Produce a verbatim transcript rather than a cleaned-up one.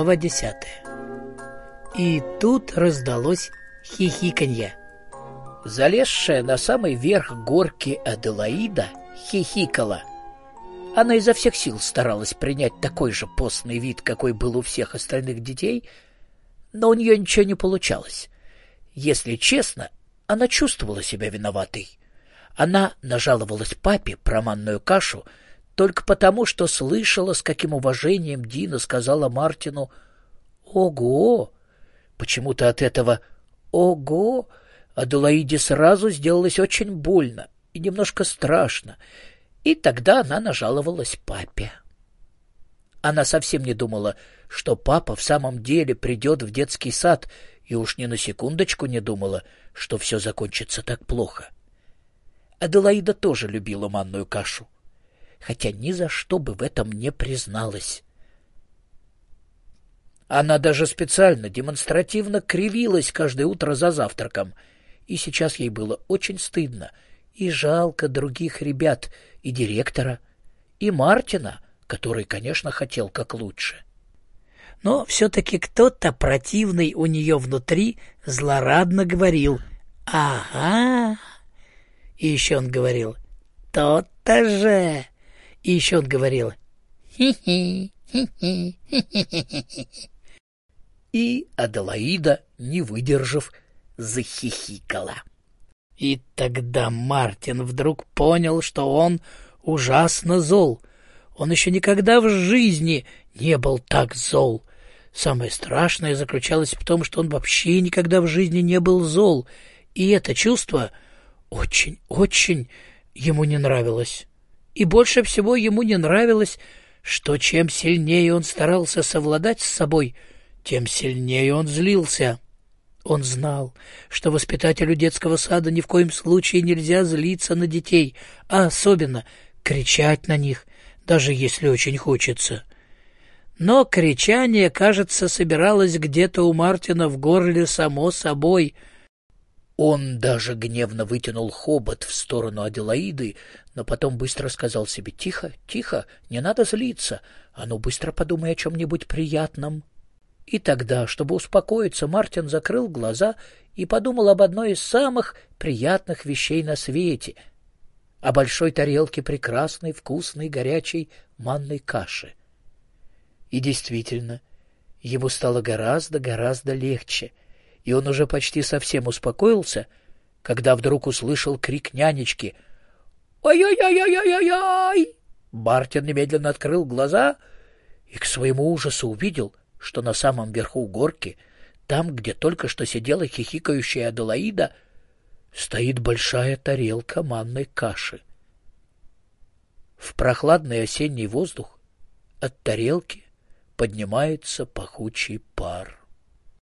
Глава десятая. И тут раздалось хихиканье. Залезшая на самый верх горки Аделаида хихикала. Она изо всех сил старалась принять такой же постный вид, какой был у всех остальных детей, но у нее ничего не получалось. Если честно, она чувствовала себя виноватой. Она нажаловалась папе про манную кашу только потому, что слышала, с каким уважением Дина сказала Мартину «Ого!». Почему-то от этого «Ого!» Аделаиде сразу сделалось очень больно и немножко страшно, и тогда она нажаловалась папе. Она совсем не думала, что папа в самом деле придет в детский сад, и уж ни на секундочку не думала, что все закончится так плохо. Аделаида тоже любила манную кашу, хотя ни за что бы в этом не призналась. Она даже специально, демонстративно кривилась каждое утро за завтраком, и сейчас ей было очень стыдно и жалко других ребят, и директора, и Мартина, который, конечно, хотел как лучше. Но все-таки кто-то противный у нее внутри злорадно говорил «Ага». И еще он говорил «То-то же». И еще он говорил «Хи-хи, хи-хи, хи-хи». И Аделаида, не выдержав, захихикала. И тогда Мартин вдруг понял, что он ужасно зол. Он еще никогда в жизни не был так зол. Самое страшное заключалось в том, что он вообще никогда в жизни не был зол, и это чувство очень-очень ему не нравилось. И больше всего ему не нравилось, что чем сильнее он старался совладать с собой, тем сильнее он злился. Он знал, что воспитателю детского сада ни в коем случае нельзя злиться на детей, а особенно кричать на них, даже если очень хочется. Но кричание, кажется, собиралось где-то у Мартина в горле само собой. Он даже гневно вытянул хобот в сторону Аделаиды, но потом быстро сказал себе «Тихо, тихо, не надо злиться, а ну быстро подумай о чем-нибудь приятном». И тогда, чтобы успокоиться, Мартин закрыл глаза и подумал об одной из самых приятных вещей на свете — о большой тарелке прекрасной, вкусной, горячей манной каши. И действительно, ему стало гораздо-гораздо легче, и он уже почти совсем успокоился, когда вдруг услышал крик нянечки «Ой-ой-ой-ой-ой-ой!». Мартин немедленно открыл глаза и к своему ужасу увидел, что на самом верху горки, там, где только что сидела хихикающая Аделаида, стоит большая тарелка манной каши. В прохладный осенний воздух от тарелки поднимается пахучий пар.